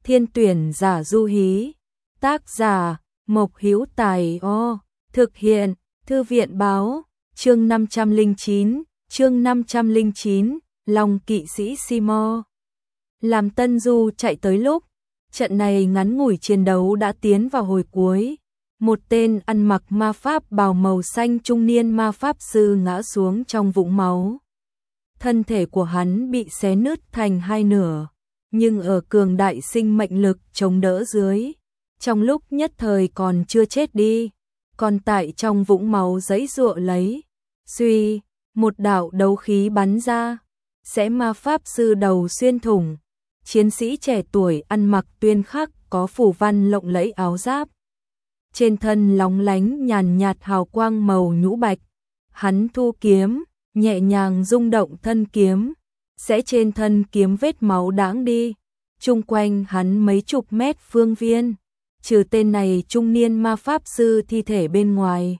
Thiên tuyển giả du hí. Tác giả Mộc Hữu Tài. Thực hiện Thư viện báo. Chương 509, Long kỵ sĩ Simo. Làm Tân Du chạy tới lúc, trận này ngắn ngủi chiến đấu đã tiến vào hồi cuối. Một tên ăn mặc ma pháp bào màu xanh trung niên ma pháp sư ngã xuống trong vũng máu. Thân thể của hắn bị xé nứt thành hai nửa, nhưng ở cường đại sinh mệnh lực chống đỡ dưới, trong lúc nhất thời còn chưa chết đi, còn tại trong vũng máu giãy giụa lấy. Suy, một đạo đấu khí bắn ra, xé ma pháp sư đầu xuyên thủng. Chiến sĩ trẻ tuổi ăn mặc tuyên khắc có phủ văn lộng lẫy áo giáp, trên thân lóng lánh nhàn nhạt hào quang màu nhũ bạch. Hắn thu kiếm, nhẹ nhàng rung động thân kiếm, sẽ trên thân kiếm vết máu đãng đi. Chung quanh hắn mấy chục mét phương viên, trừ tên này trung niên ma pháp sư thi thể bên ngoài,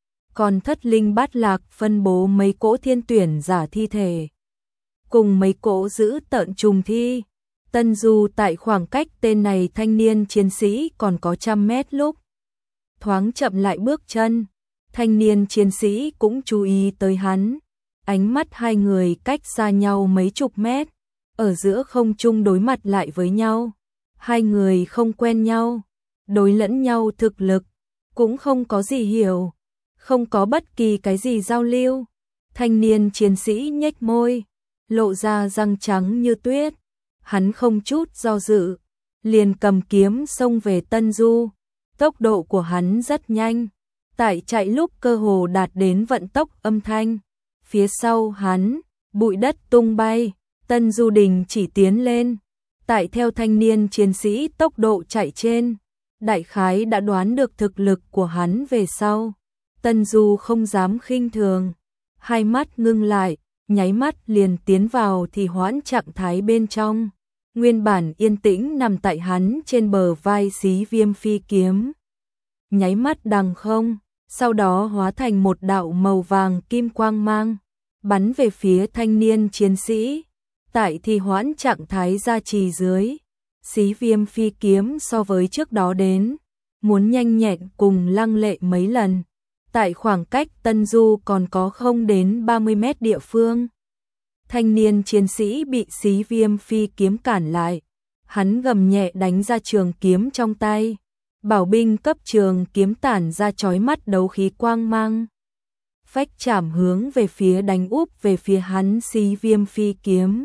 còn thất linh bát lạc phân bố mấy cỗ thiên tuyển giả thi thể, cùng mấy cỗ giữ tợn trùng thi. Tân Du tại khoảng cách tên này thanh niên chiến sĩ còn có 100 mét lúc, thoáng chậm lại bước chân. Thanh niên chiến sĩ cũng chú ý tới hắn, ánh mắt hai người cách xa nhau mấy chục mét, ở giữa không trung đối mặt lại với nhau. Hai người không quen nhau, đối lẫn nhau thực lực cũng không có gì hiểu, không có bất kỳ cái gì giao lưu. Thanh niên chiến sĩ nhếch môi, lộ ra răng trắng như tuyết. Hắn không chút do dự, liền cầm kiếm xông về Tân Du. Tốc độ của hắn rất nhanh, tại chạy lúc cơ hồ đạt đến vận tốc âm thanh. Phía sau hắn, bụi đất tung bay, Tân Du đình chỉ tiến lên. Tại theo thanh niên chiến sĩ tốc độ chạy trên, đại khái đã đoán được thực lực của hắn về sau. Tân Du không dám khinh thường, hai mắt ngưng lại, nháy mắt liền tiến vào thì hoãn trạng thái bên trong. Nguyên bản yên tĩnh nằm tại hắn trên bờ vai Xí Viêm phi kiếm, nháy mắt đằng không, sau đó hóa thành một đạo màu vàng kim quang mang, bắn về phía thanh niên chiến sĩ. Tại thì hoãn trạng thái gia trì dưới, Xí Viêm phi kiếm so với trước đó đến, muốn nhanh nhẹn cùng lăng lệ mấy lần. Tại khoảng cách Tân Du còn có không đến 30 mét địa phương, thanh niên chiến sĩ bị Xí Viêm phi kiếm cản lại. Hắn gầm nhẹ đánh ra trường kiếm trong tay, bảo binh cấp trường kiếm tản ra chói mắt đấu khí quang mang, phách chạm hướng về phía đánh úp về phía hắn Xí Viêm phi kiếm.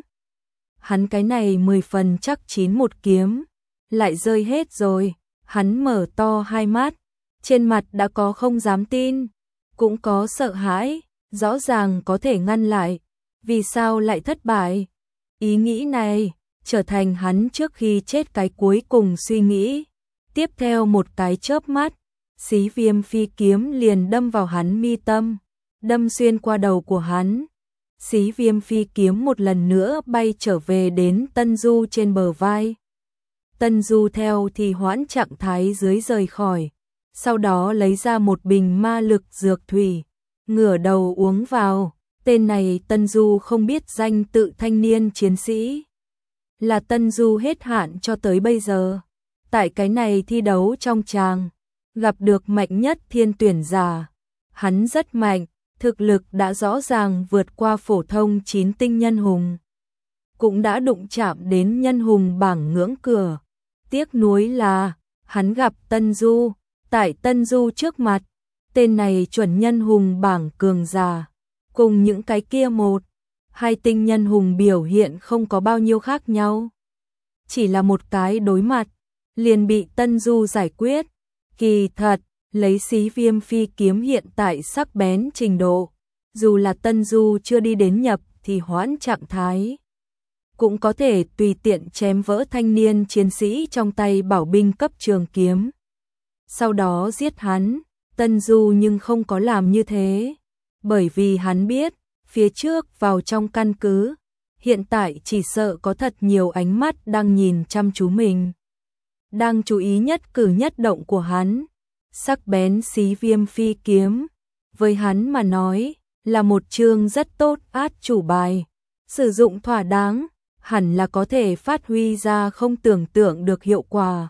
Hắn cái này 10 phần chắc chín một kiếm lại rơi hết rồi. Hắn mở to hai mắt, trên mặt đã có không dám tin, cũng có sợ hãi. Rõ ràng có thể ngăn lại, vì sao lại thất bại? Ý nghĩ này trở thành hắn trước khi chết cái cuối cùng suy nghĩ. Tiếp theo một cái chớp mắt, Xí Viêm phi kiếm liền đâm vào hắn mi tâm, đâm xuyên qua đầu của hắn. Xí Viêm phi kiếm một lần nữa bay trở về đến Tân Du trên bờ vai. Tân Du theo thì hoãn trạng thái dưới rời khỏi, sau đó lấy ra một bình ma lực dược thủy, ngửa đầu uống vào. Tên này Tân Du không biết danh tự thanh niên chiến sĩ, là Tân Du hết hạn cho tới bây giờ. Tại cái này thi đấu trong tràng, gặp được mạnh nhất thiên tuyển giả. Hắn rất mạnh, thực lực đã rõ ràng vượt qua phổ thông 9 tinh nhân hùng, cũng đã đụng chạm đến nhân hùng bảng ngưỡng cửa. Tiếc nuối là, hắn gặp Tân Du, tại Tân Du trước mặt, tên này chuẩn nhân hùng bảng cường giả, cùng những cái kia một, hai tinh nhân hùng biểu hiện không có bao nhiêu khác nhau. Chỉ là một cái đối mặt, liền bị Tân Du giải quyết. Kỳ thật, lấy Xí Viêm phi kiếm hiện tại sắc bén trình độ, dù là Tân Du chưa đi đến nhập thì hoãn trạng thái, cũng có thể tùy tiện chém vỡ thanh niên chiến sĩ trong tay bảo binh cấp trường kiếm, sau đó giết hắn. Tân Du nhưng không có làm như thế, bởi vì hắn biết, phía trước vào trong căn cứ, hiện tại chỉ sợ có thật nhiều ánh mắt đang nhìn chăm chú mình, đang chú ý nhất cử nhất động của hắn. Sắc bén Xí Viêm phi kiếm, với hắn mà nói, là một chương rất tốt át chủ bài, sử dụng thỏa đáng, hẳn là có thể phát huy ra không tưởng tượng được hiệu quả.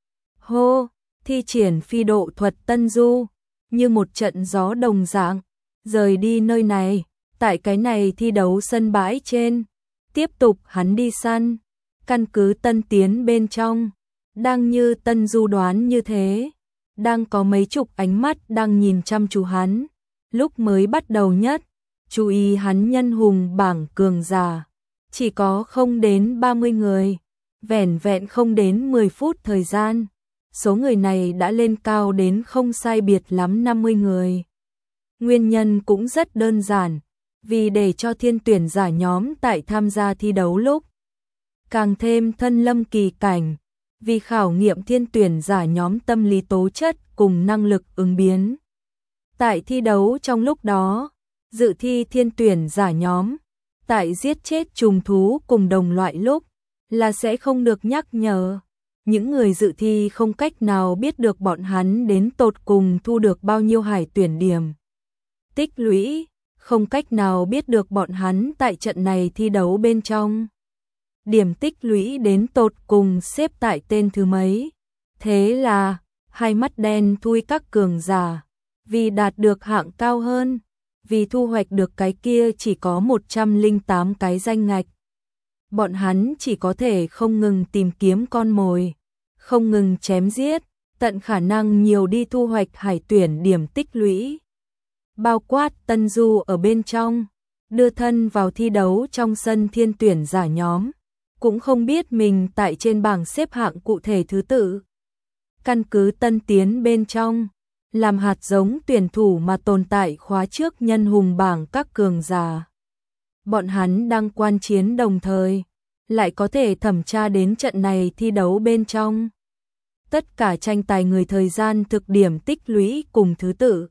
Hô, thi triển phi độ thuật Tân Du, như một trận gió đồng dạng, rời đi nơi này, tại cái này thi đấu sân bãi trên, tiếp tục hắn đi săn, căn cứ Tân tiến bên trong, đang như Tân Du đoán như thế, đang có mấy chục ánh mắt đang nhìn chăm chú hắn, lúc mới bắt đầu nhất, chú ý hắn nhân hùng bảng cường giả, chỉ có không đến 30 người, vẻn vẹn không đến 10 phút thời gian. Số người này đã lên cao đến không sai biệt lắm 50 người. Nguyên nhân cũng rất đơn giản, vì để cho thiên tuyển giả nhóm tại tham gia thi đấu lúc càng thêm thân lâm kỳ cảnh, vì khảo nghiệm thiên tuyển giả nhóm tâm lý tố chất cùng năng lực ứng biến. Tại thi đấu trong lúc đó, dự thi thiên tuyển giả nhóm, tại giết chết trùng thú cùng đồng loại lúc, là sẽ không được nhắc nhở. Những người dự thi không cách nào biết được bọn hắn đến tột cùng thu được bao nhiêu hải tuyển điểm tích lũy, không cách nào biết được bọn hắn tại trận này thi đấu bên trong. Điểm tích lũy đến tột cùng xếp tại tên thứ mấy. Thế là, hai mắt đen thui các cường giả, vì đạt được hạng cao hơn, vì thu hoạch được cái kia chỉ có 108 cái danh ngạch. Bọn hắn chỉ có thể không ngừng tìm kiếm con mồi, không ngừng chém giết, tận khả năng nhiều đi thu hoạch hải tuyển điểm tích lũy. Bao quát Tân Du ở bên trong, đưa thân vào thi đấu trong sân thiên tuyển giả nhóm, cũng không biết mình tại trên bảng xếp hạng cụ thể thứ tự. Căn cứ Tân tiến bên trong, làm hạt giống tuyển thủ mà tồn tại khóa trước nhân hùng bảng các cường giả. Bọn hắn đang quan chiến đồng thời, lại có thể thẩm tra đến trận này thi đấu bên trong. Tất cả tranh tài người thời gian thực điểm tích lũy cùng thứ tự.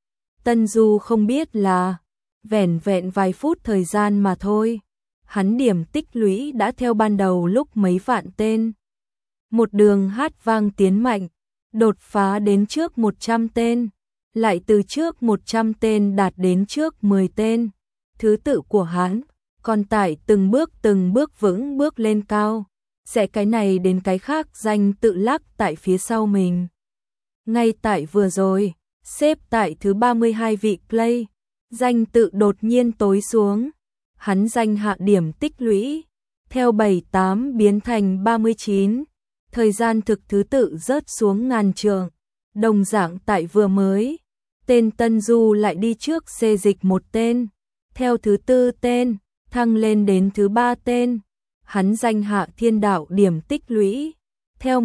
Tân Du không biết là, vẻn vẹn vài phút thời gian mà thôi, hắn điểm tích lũy đã theo ban đầu lúc mấy vạn tên. Một đường hát vang tiến mạnh, đột phá đến trước 100 tên, lại từ trước 100 tên đạt đến trước 10 tên. Thứ tự của hắn, còn tại từng bước vững bước lên cao, sẽ cái này đến cái khác danh tự lắc tại phía sau mình. Ngay tại vừa rồi, xếp tại thứ 32 vị play, danh tự đột nhiên tối xuống, hắn danh hạ điểm tích lũy, theo 78 biến thành 39, thời gian thực thứ tự rớt xuống ngàn trượng, đồng dạng tại vừa mới, tên Tân Du lại đi trước xê dịch một tên, theo thứ tư tên, thăng lên đến thứ 3 tên, hắn danh hạ thiên đạo điểm tích lũy, theo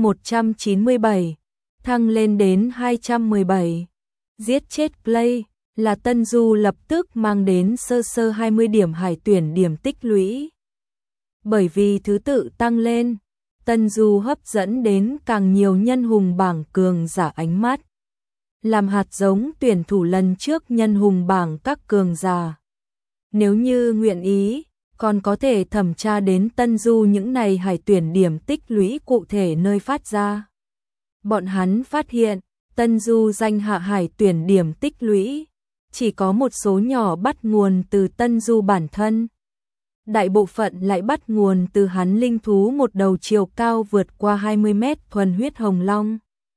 197, thăng lên đến 217, giết chết play, là Tân Du lập tức mang đến sơ 20 điểm hải tuyển điểm tích lũy. Bởi vì thứ tự tăng lên, Tân Du hấp dẫn đến càng nhiều nhân hùng bảng cường giả ánh mắt. Làm hạt giống tuyển thủ lần trước nhân hùng bảng các cường giả. Nếu như nguyện ý, còn có thể thẩm tra đến Tân Du những này hải tuyển điểm tích lũy cụ thể nơi phát ra. Bọn hắn phát hiện, Tân Du danh hạ hải tuyển điểm tích lũy, chỉ có một số nhỏ bắt nguồn từ Tân Du bản thân. Đại bộ phận lại bắt nguồn từ hắn linh thú một đầu chiều cao vượt qua 20 mét thuần huyết hồng long.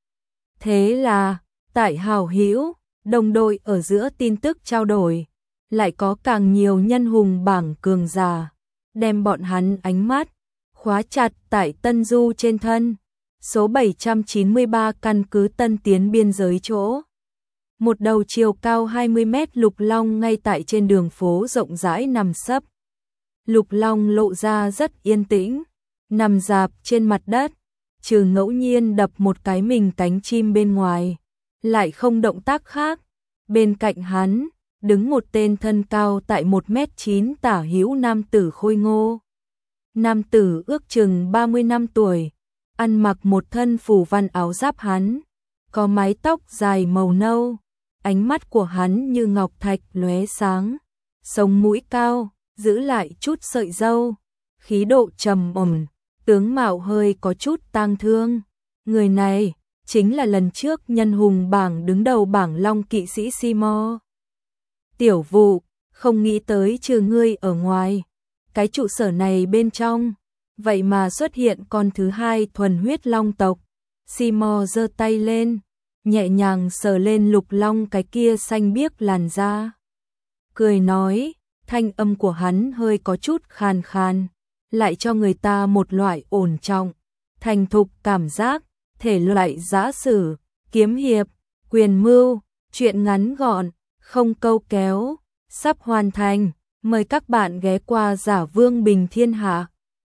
Thế là, tại hảo hữu, đồng đội ở giữa tin tức trao đổi, lại có càng nhiều nhân hùng bảng cường giả, đem bọn hắn ánh mắt, khóa chặt tại Tân Du trên thân, số 793 căn cứ Tân tiến biên giới chỗ. Một đầu chiều cao 20 mét lục long ngay tại trên đường phố rộng rãi nằm sấp. Lục long lộ ra rất yên tĩnh, nằm rạp trên mặt đất, trừ ngẫu nhiên đập một cái mình cánh chim bên ngoài, lại không động tác khác. Bên cạnh hắn, đứng một tên thân cao tại 1m9 tả hữu nam tử khôi ngô. Nam tử ước chừng 30 năm tuổi, ăn mặc một thân phủ văn áo giáp hắn, có mái tóc dài màu nâu, ánh mắt của hắn như ngọc thạch lóe sáng, sống mũi cao, giữ lại chút sợi râu, khí độ trầm ổn, tướng mạo hơi có chút tang thương. Người này chính là lần trước nhân hùng bảng đứng đầu bảng long kỵ sĩ Simo. Tiểu Vụ, không nghĩ tới trừ ngươi ở ngoài, cái trụ sở này bên trong, vậy mà xuất hiện con thứ hai thuần huyết long tộc. Seymour giơ tay lên, nhẹ nhàng sờ lên lục long cái kia xanh biếc làn da. Cười nói, thanh âm của hắn hơi có chút khàn khàn, lại cho người ta một loại ổn trọng, thành thục cảm giác, thể loại giã sử, kiếm hiệp, quyền mưu, chuyện ngắn gọn, không câu kéo, sắp hoàn thành, mời các bạn ghé qua Giả Vương Bình Thiên Hạ.